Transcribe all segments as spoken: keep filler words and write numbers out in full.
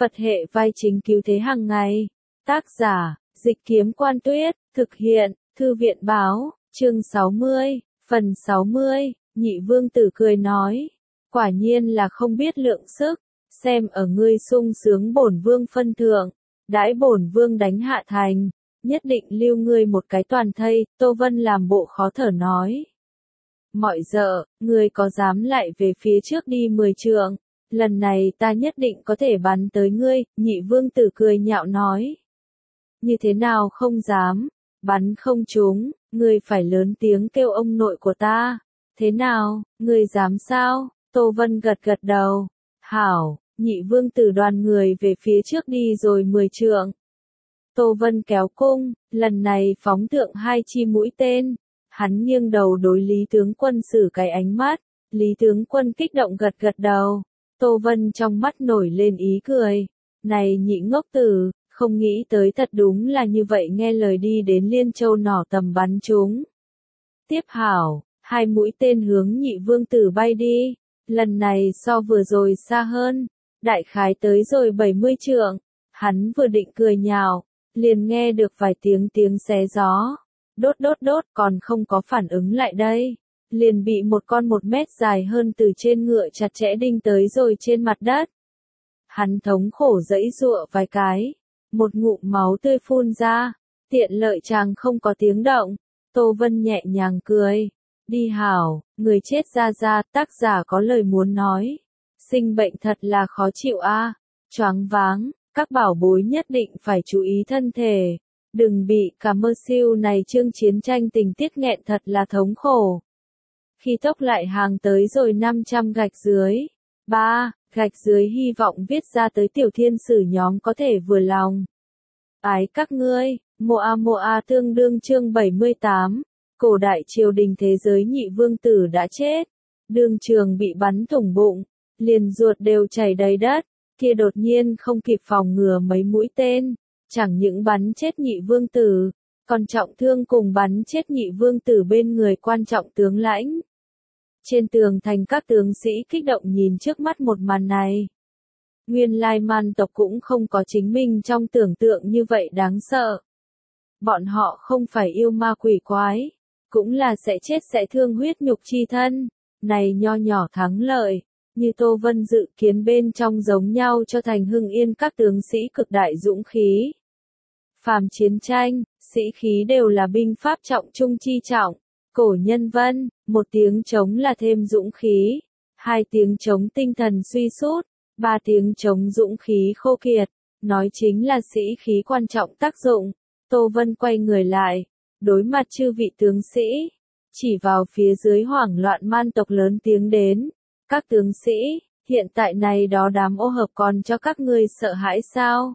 Phật hệ vai chính cứu thế hàng ngày. Tác giả, Dịch Kiếm Quan Tuyết, thực hiện, Thư viện Báo, chương sáu mươi, phần sáu mươi, Nhị Vương Tử cười nói, quả nhiên là không biết lượng sức, xem ở ngươi sung sướng bổn vương phân thượng, đãi bổn vương đánh hạ thành, nhất định lưu ngươi một cái toàn thây. Tô Vân làm bộ khó thở nói. Mọi dợ, ngươi có dám lại về phía trước đi mười trượng, lần này ta nhất định có thể bắn tới ngươi. Nhị Vương Tử cười nhạo nói. Như thế nào không dám, bắn không trúng, ngươi phải lớn tiếng kêu ông nội của ta. Thế nào, ngươi dám sao? Tô Vân gật gật đầu. Hảo. Nhị Vương Tử đoàn người về phía trước đi rồi mười trượng. Tô Vân kéo cung, lần này phóng thượng hai chi mũi tên. Hắn nghiêng đầu đối Lý tướng quân sử cái ánh mắt. Lý tướng quân kích động gật gật đầu. Tô Vân trong mắt nổi lên ý cười. Này nhị ngốc tử, không nghĩ tới thật đúng là như vậy, nghe lời đi đến Liên Châu nỏ tầm bắn chúng. Tiếp hảo, hai mũi tên hướng Nhị Vương Tử bay đi. Lần này so vừa rồi xa hơn. Đại khái tới rồi bảy mươi trượng, hắn vừa định cười nhạo, liền nghe được vài tiếng tiếng xé gió, đốt đốt đốt, còn không có phản ứng lại đây, liền bị một con một mét dài hơn từ trên ngựa chặt chẽ đinh tới rồi trên mặt đất. Hắn thống khổ giãy giụa vài cái, một ngụm máu tươi phun ra, tiện lợi chàng không có tiếng động. Tô Vân nhẹ nhàng cười, đi hảo, người chết ra ra. Tác giả có lời muốn nói. Sinh bệnh thật là khó chịu a, à. Choáng váng, các bảo bối nhất định phải chú ý thân thể. Đừng bị cả mơ siêu này chương chiến tranh tình tiết nghẹn, thật là thống khổ. Khi tốc lại hàng tới rồi năm trăm gạch dưới. ba. Gạch dưới hy vọng viết ra tới tiểu thiên sử nhóm có thể vừa lòng. Ái các ngươi, Moa Moa tương đương chương bảy mươi tám. Cổ đại triều đình thế giới Nhị Vương Tử đã chết. Đường Trường bị bắn thủng bụng. Liền ruột đều chảy đầy đất, kia đột nhiên không kịp phòng ngừa mấy mũi tên, chẳng những bắn chết Nhị Vương Tử, còn trọng thương cùng bắn chết Nhị Vương Tử bên người quan trọng tướng lãnh. Trên tường thành các tướng sĩ kích động nhìn trước mắt một màn này. Nguyên lai Man tộc cũng không có chính mình trong tưởng tượng như vậy đáng sợ. Bọn họ không phải yêu ma quỷ quái, cũng là sẽ chết sẽ thương huyết nhục chi thân. Này nho nhỏ thắng lợi, như Tô Vân dự kiến bên trong giống nhau cho thành Hưng Yên các tướng sĩ cực đại dũng khí. Phàm chiến tranh, sĩ khí đều là binh pháp trọng trung chi trọng. Cổ nhân vân, một tiếng trống là thêm dũng khí, hai tiếng trống tinh thần suy sút, ba tiếng trống dũng khí khô kiệt, nói chính là sĩ khí quan trọng tác dụng. Tô Vân quay người lại, đối mặt chư vị tướng sĩ, chỉ vào phía dưới hoảng loạn Man tộc lớn tiếng đến. Các tướng sĩ, hiện tại này đó đám ô hợp còn cho các ngươi sợ hãi sao?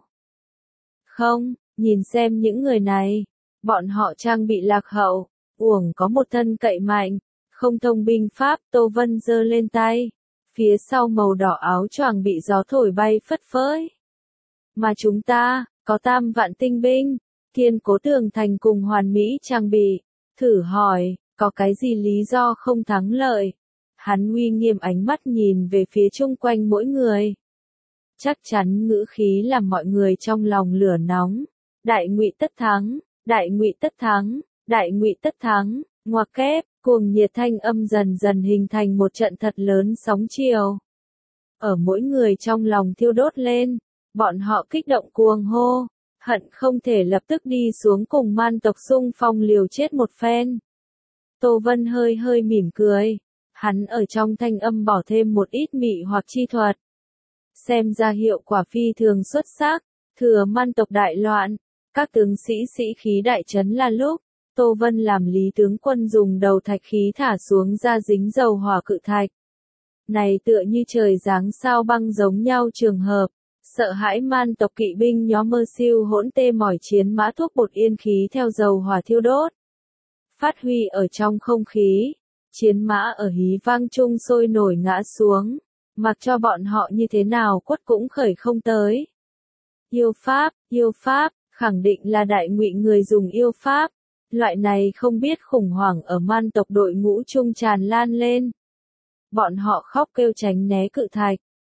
Không, nhìn xem những người này, bọn họ trang bị lạc hậu, uổng có một thân cậy mạnh, không thông binh pháp. Tô Vân giơ lên tay, phía sau màu đỏ áo choàng bị gió thổi bay phất phới. Mà chúng ta, có tam vạn tinh binh, kiên cố tường thành cùng hoàn mỹ trang bị, thử hỏi, có cái gì lý do không thắng lợi? Hắn uy nghiêm ánh mắt nhìn về phía chung quanh mỗi người. Chắc chắn ngữ khí làm mọi người trong lòng lửa nóng. Đại Ngụy tất thắng, Đại Ngụy tất thắng, Đại Ngụy tất thắng. Ngoặc kép, cuồng nhiệt thanh âm dần dần hình thành một trận thật lớn sóng chiều. Ở mỗi người trong lòng thiêu đốt lên, bọn họ kích động cuồng hô, hận không thể lập tức đi xuống cùng Man tộc xung phong liều chết một phen. Tô Vân hơi hơi mỉm cười. Hắn ở trong thanh âm bỏ thêm một ít mị hoặc chi thuật. Xem ra hiệu quả phi thường xuất sắc. Thừa Man tộc đại loạn, các tướng sĩ sĩ khí đại trấn là lúc, Tô Vân làm Lý tướng quân dùng đầu thạch khí thả xuống ra dính dầu hỏa cự thạch. Này tựa như trời giáng sao băng giống nhau trường hợp, sợ hãi Man tộc kỵ binh nhóm mơ siêu hỗn tê mỏi chiến mã thuốc bột yên khí theo dầu hỏa thiêu đốt. Phát huy ở trong không khí. Chiến mã ở hí vang chung sôi nổi ngã xuống, mặc cho bọn họ như thế nào quất cũng khởi không tới. Yêu pháp, yêu pháp, khẳng định là Đại Ngụy người dùng yêu pháp. Loại này không biết khủng hoảng ở Man tộc đội ngũ chung tràn lan lên. Bọn họ khóc kêu tránh né cự thạch,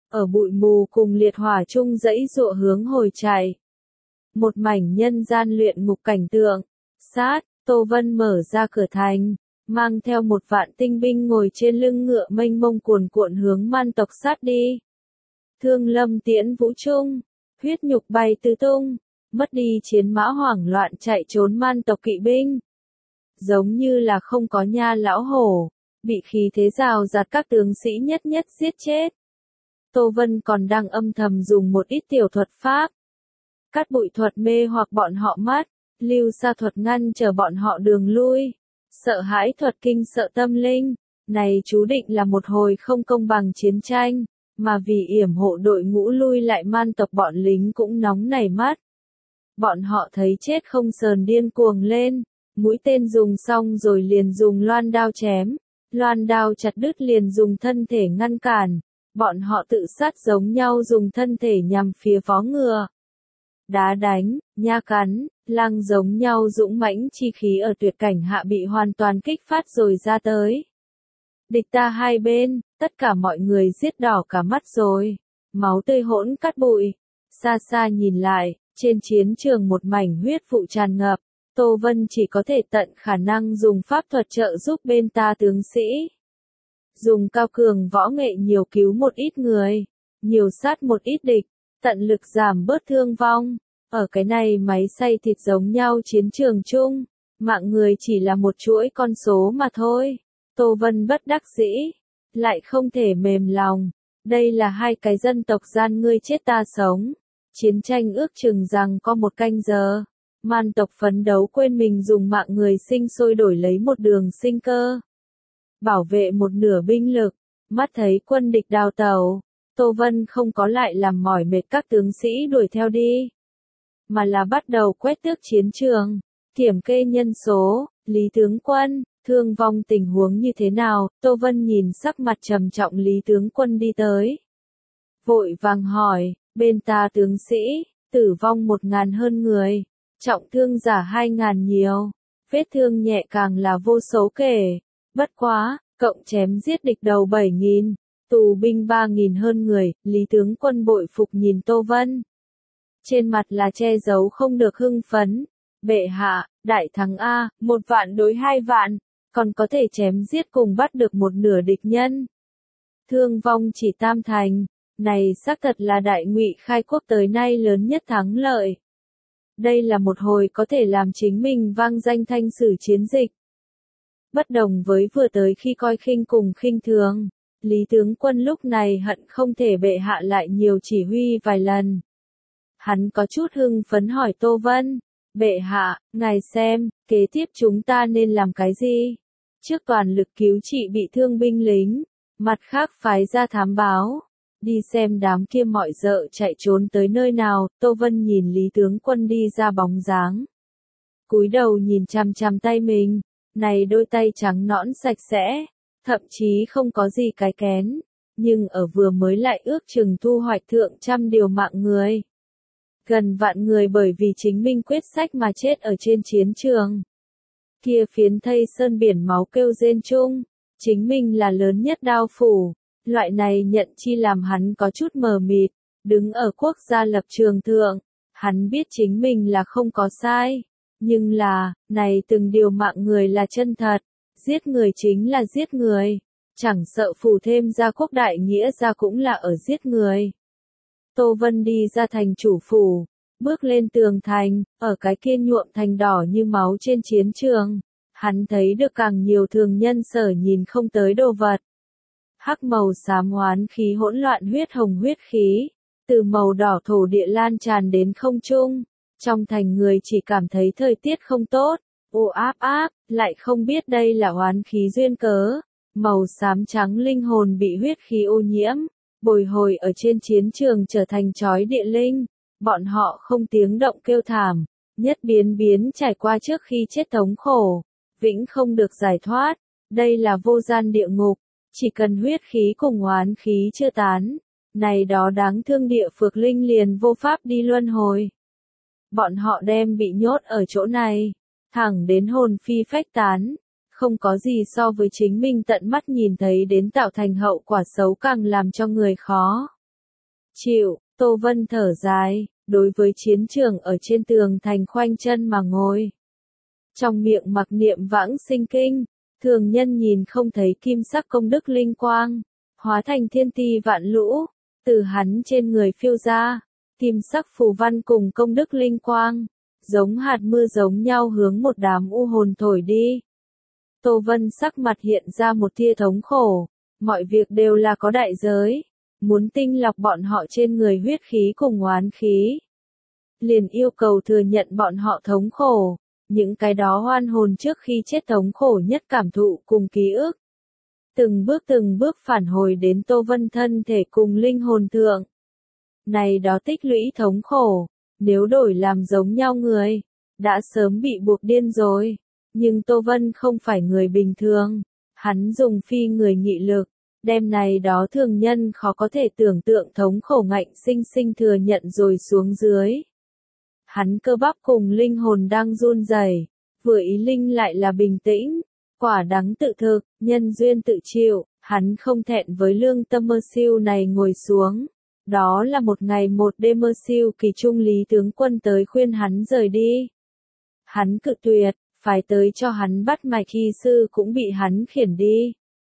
ở bụi mù cùng liệt hỏa chung dãy dụa hướng hồi chạy. Một mảnh nhân gian luyện ngục cảnh tượng, sát, Tô Vân mở ra cửa thành, mang theo một vạn tinh binh ngồi trên lưng ngựa mênh mông cuồn cuộn hướng man tộc sát đi. Thương lâm tiễn vũ trung, huyết nhục bay tứ tung, mất đi chiến mã hoảng loạn chạy trốn man tộc kỵ binh. Giống như là không có nha lão hổ, bị khí thế rào rạt các tướng sĩ nhất nhất giết chết. Tô Vân còn đang âm thầm dùng một ít tiểu thuật pháp. Cắt bụi thuật mê hoặc bọn họ mắt, lưu sa thuật ngăn trở bọn họ đường lui, sợ hãi thuật kinh sợ tâm linh. Này chú định là một hồi không công bằng chiến tranh, mà vì yểm hộ đội ngũ lui lại man tộc bọn lính cũng nóng nảy mắt. Bọn họ thấy chết không sờn điên cuồng lên, mũi tên dùng xong rồi liền dùng loan đao chém, loan đao chặt đứt liền dùng thân thể ngăn cản, bọn họ tự sát giống nhau dùng thân thể nhằm phía vó ngựa. Đá đánh, nha cắn, lăng giống nhau dũng mãnh chi khí ở tuyệt cảnh hạ bị hoàn toàn kích phát rồi ra tới. Địch ta hai bên, tất cả mọi người giết đỏ cả mắt rồi, máu tươi hỗn cát bụi. Xa xa nhìn lại, trên chiến trường một mảnh huyết vụ tràn ngập, Tô Vân chỉ có thể tận khả năng dùng pháp thuật trợ giúp bên ta tướng sĩ. Dùng cao cường võ nghệ nhiều cứu một ít người, nhiều sát một ít địch, tận lực giảm bớt thương vong. Ở cái này máy xay thịt giống nhau chiến trường chung, mạng người chỉ là một chuỗi con số mà thôi. Tô Vân bất đắc dĩ, lại không thể mềm lòng. Đây là hai cái dân tộc gian ngươi chết ta sống. Chiến tranh ước chừng rằng có một canh giờ. Man tộc phấn đấu quên mình dùng mạng người sinh sôi đổi lấy một đường sinh cơ. Bảo vệ một nửa binh lực, mắt thấy quân địch đào tàu. Tô Vân không có lại làm mỏi mệt các tướng sĩ đuổi theo đi, mà là bắt đầu quét tước chiến trường, kiểm kê nhân số. Lý tướng quân, thương vong tình huống như thế nào? Tô Vân nhìn sắc mặt trầm trọng Lý tướng quân đi tới, vội vàng hỏi. Bên ta tướng sĩ, tử vong một ngàn hơn người, trọng thương giả hai ngàn nhiều, vết thương nhẹ càng là vô số kể. Bất quá, cộng chém giết địch đầu bảy nghìn, tù binh ba nghìn hơn người. Lý tướng quân bội phục nhìn Tô Vân, trên mặt là che giấu không được hưng phấn. Bệ hạ, đại thắng A, một vạn đối hai vạn, còn có thể chém giết cùng bắt được một nửa địch nhân. Thương vong chỉ tam thành, này xác thật là đại Ngụy khai quốc tới nay lớn nhất thắng lợi. Đây là một hồi có thể làm chính mình vang danh thanh sử chiến dịch. Bất đồng với vừa tới khi coi khinh cùng khinh thường, Lý tướng quân lúc này hận không thể bệ hạ lại nhiều chỉ huy vài lần. Hắn có chút hưng phấn hỏi Tô Vân, bệ hạ, ngài xem, kế tiếp chúng ta nên làm cái gì? Trước toàn lực cứu trị bị thương binh lính, mặt khác phái ra thám báo, đi xem đám kia mọi dợ chạy trốn tới nơi nào. Tô Vân nhìn Lý tướng quân đi ra bóng dáng, cúi đầu nhìn chằm chằm tay mình, này đôi tay trắng nõn sạch sẽ, thậm chí không có gì cái kén, nhưng ở vừa mới lại ước chừng thu hoạch thượng trăm điều mạng người. Gần vạn người bởi vì chính minh quyết sách mà chết ở trên chiến trường. Kia phiến thây sơn biển máu kêu rên chung, chính minh là lớn nhất đao phủ. Loại này nhận chi làm hắn có chút mờ mịt, đứng ở quốc gia lập trường thượng, hắn biết chính mình là không có sai, nhưng là, này từng điều mạng người là chân thật, giết người chính là giết người, chẳng sợ phủ thêm ra quốc đại nghĩa ra cũng là ở giết người. Tô Vân đi ra thành chủ phủ, bước lên tường thành, ở cái kia nhuộm thành đỏ như máu trên chiến trường, hắn thấy được càng nhiều thường nhân sở nhìn không tới đồ vật. Hắc màu xám oán khí hỗn loạn huyết hồng huyết khí, từ màu đỏ thổ địa lan tràn đến không trung. Trong thành người chỉ cảm thấy thời tiết không tốt, ô áp áp, lại không biết đây là oán khí duyên cớ. Màu xám trắng linh hồn bị huyết khí ô nhiễm, bồi hồi ở trên chiến trường trở thành chói địa linh. Bọn họ không tiếng động kêu thảm, nhất biến biến trải qua trước khi chết thống khổ, vĩnh không được giải thoát. Đây là vô gian địa ngục. Chỉ cần huyết khí cùng oán khí chưa tán, này đó đáng thương địa phược linh liền vô pháp đi luân hồi. Bọn họ đem bị nhốt ở chỗ này, thẳng đến hồn phi phách tán, không có gì so với chính mình tận mắt nhìn thấy đến tạo thành hậu quả xấu càng làm cho người khó chịu, Tô Vân thở dài, đối với chiến trường ở trên tường thành khoanh chân mà ngồi. Trong miệng mặc niệm vãng sinh kinh, thường nhân nhìn không thấy kim sắc công đức linh quang, hóa thành thiên ti vạn lũ, từ hắn trên người phiêu ra, kim sắc phù văn cùng công đức linh quang, giống hạt mưa giống nhau hướng một đám u hồn thổi đi. Tô Vân sắc mặt hiện ra một tia thống khổ, mọi việc đều là có đại giới, muốn tinh lọc bọn họ trên người huyết khí cùng oán khí. Liền yêu cầu thừa nhận bọn họ thống khổ, những cái đó oan hồn trước khi chết thống khổ nhất cảm thụ cùng ký ức. Từng bước từng bước phản hồi đến Tô Vân thân thể cùng linh hồn thượng. Này đó tích lũy thống khổ, nếu đổi làm giống nhau người, đã sớm bị buộc điên rồi. Nhưng Tô Vân không phải người bình thường, hắn dùng phi người nghị lực, đem này đó thường nhân khó có thể tưởng tượng thống khổ ngạnh sinh sinh thừa nhận rồi xuống dưới. Hắn cơ bắp cùng linh hồn đang run rẩy, vừa ý linh lại là bình tĩnh, quả đắng tự thực, nhân duyên tự chịu, hắn không thẹn với lương tâm mơ siêu này ngồi xuống. Đó là một ngày một đêm mơ siêu kỳ trung lý tướng quân tới khuyên hắn rời đi. Hắn cự tuyệt, phải tới cho hắn bắt mạch y sư cũng bị hắn khiển đi.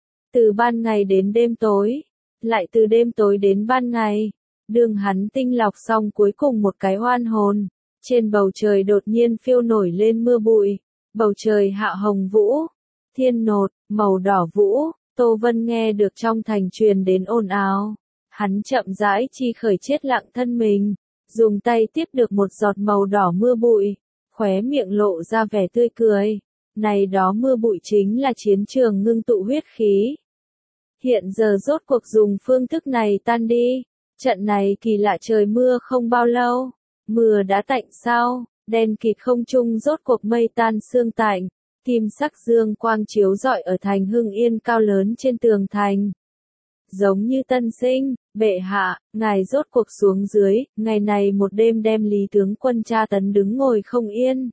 Từ ban ngày đến đêm tối, lại từ đêm tối đến ban ngày, đường hắn tinh lọc xong cuối cùng một cái oan hồn. Trên bầu trời đột nhiên phiêu nổi lên mưa bụi, bầu trời hạ hồng vũ, thiên nột, màu đỏ vũ, Tô Vân nghe được trong thành truyền đến ồn ào. Hắn chậm rãi chi khởi chết lặng thân mình, dùng tay tiếp được một giọt màu đỏ mưa bụi, khóe miệng lộ ra vẻ tươi cười. Này đó mưa bụi chính là chiến trường ngưng tụ huyết khí. Hiện giờ rốt cuộc dùng phương thức này tan đi, trận này kỳ lạ trời mưa không bao lâu. Mưa đã tạnh sao, đen kịt không trung rốt cuộc mây tan sương tạnh, kim sắc dương quang chiếu rọi ở thành Hưng Yên cao lớn trên tường thành. Giống như tân sinh, bệ hạ, ngài rốt cuộc xuống dưới, ngày này một đêm đem Lý tướng quân tra tấn đứng ngồi không yên.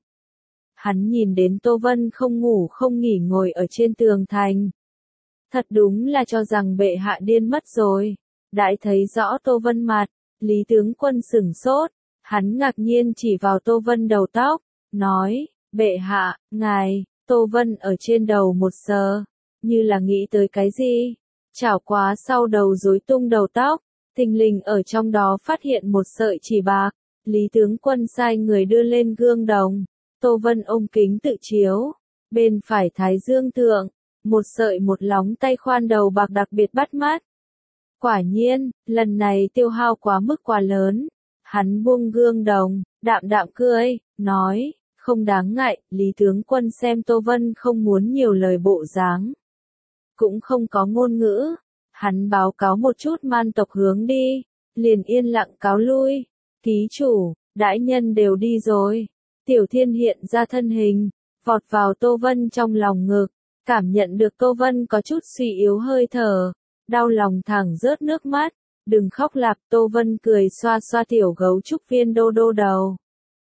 Hắn nhìn đến Tô Vân không ngủ không nghỉ ngồi ở trên tường thành. Thật đúng là cho rằng bệ hạ điên mất rồi. Đãi thấy rõ Tô Vân mặt, Lý tướng quân sửng sốt. Hắn ngạc nhiên chỉ vào Tô Vân đầu tóc, nói, bệ hạ, ngài, Tô Vân ở trên đầu một sờ, như là nghĩ tới cái gì, chảo quá sau đầu rối tung đầu tóc, thình lình ở trong đó phát hiện một sợi chỉ bạc, Lý tướng quân sai người đưa lên gương đồng, Tô Vân ôm kính tự chiếu, bên phải thái dương thượng, một sợi một lóng tay khoan đầu bạc đặc biệt bắt mắt. Quả nhiên, lần này tiêu hao quá mức quá lớn. Hắn buông gương đồng, đạm đạm cười, nói, không đáng ngại, Lý tướng quân xem Tô Vân không muốn nhiều lời bộ dáng. Cũng không có ngôn ngữ, hắn báo cáo một chút man tộc hướng đi, liền yên lặng cáo lui. Ký chủ, đại nhân đều đi rồi. Tiểu Thiên hiện ra thân hình, vọt vào Tô Vân trong lòng ngực, cảm nhận được Tô Vân có chút suy yếu hơi thở, đau lòng thẳng rớt nước mắt. Đừng khóc lạp, Tô Vân cười xoa xoa tiểu gấu trúc viên đô đô đầu.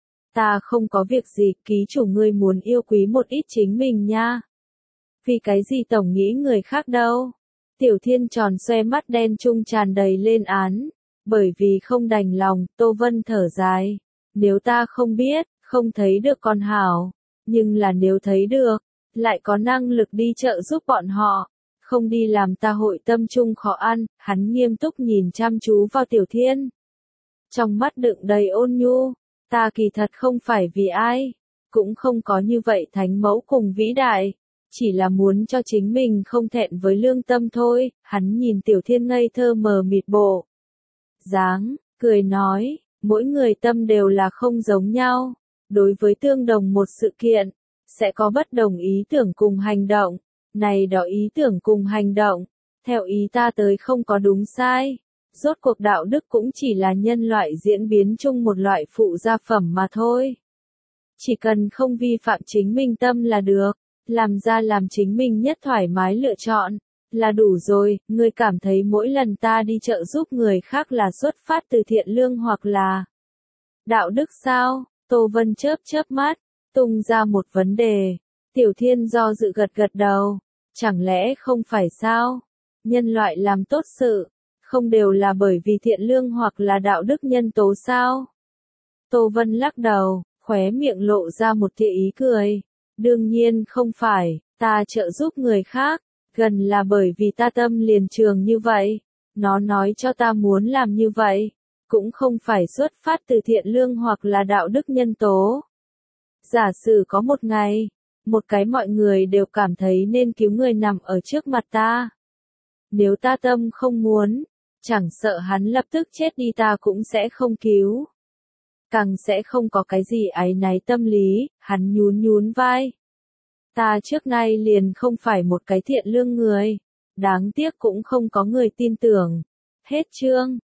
Ta không có việc gì, ký chủ ngươi muốn yêu quý một ít chính mình nha. Vì cái gì tổng nghĩ người khác đâu. Tiểu Thiên tròn xoe mắt đen trung tràn đầy lên án. Bởi vì không đành lòng, Tô Vân thở dài. Nếu ta không biết, không thấy được con hảo. Nhưng là nếu thấy được, lại có năng lực đi trợ giúp bọn họ. Không đi làm ta hội tâm trung khó ăn, hắn nghiêm túc nhìn chăm chú vào Tiểu Thiên. Trong mắt đựng đầy ôn nhu, ta kỳ thật không phải vì ai, cũng không có như vậy thánh mẫu cùng vĩ đại, chỉ là muốn cho chính mình không thẹn với lương tâm thôi, hắn nhìn Tiểu Thiên ngây thơ mờ mịt bộ. Dáng, cười nói, mỗi người tâm đều là không giống nhau, đối với tương đồng một sự kiện, sẽ có bất đồng ý tưởng cùng hành động. Này đó ý tưởng cùng hành động, theo ý ta tới không có đúng sai. Rốt cuộc đạo đức cũng chỉ là nhân loại diễn biến chung một loại phụ gia phẩm mà thôi. Chỉ cần không vi phạm chính mình tâm là được, làm ra làm chính mình nhất thoải mái lựa chọn, là đủ rồi. Ngươi cảm thấy mỗi lần ta đi trợ giúp người khác là xuất phát từ thiện lương hoặc là đạo đức sao? Tô Vân chớp chớp mắt, tung ra một vấn đề. Tiểu Thiên do dự gật gật đầu, chẳng lẽ không phải sao? Nhân loại làm tốt sự, không đều là bởi vì thiện lương hoặc là đạo đức nhân tố sao? Tô Vân lắc đầu, khóe miệng lộ ra một tia ý cười. Đương nhiên không phải, ta trợ giúp người khác, gần là bởi vì ta tâm liền trường như vậy. Nó nói cho ta muốn làm như vậy, cũng không phải xuất phát từ thiện lương hoặc là đạo đức nhân tố. Giả sử có một ngày, một cái mọi người đều cảm thấy nên cứu người nằm ở trước mặt ta. Nếu ta tâm không muốn, chẳng sợ hắn lập tức chết đi ta cũng sẽ không cứu. Càng sẽ không có cái gì áy náy tâm lý, hắn nhún nhún vai. Ta trước nay liền không phải một cái thiện lương người, đáng tiếc cũng không có người tin tưởng. Hết chương.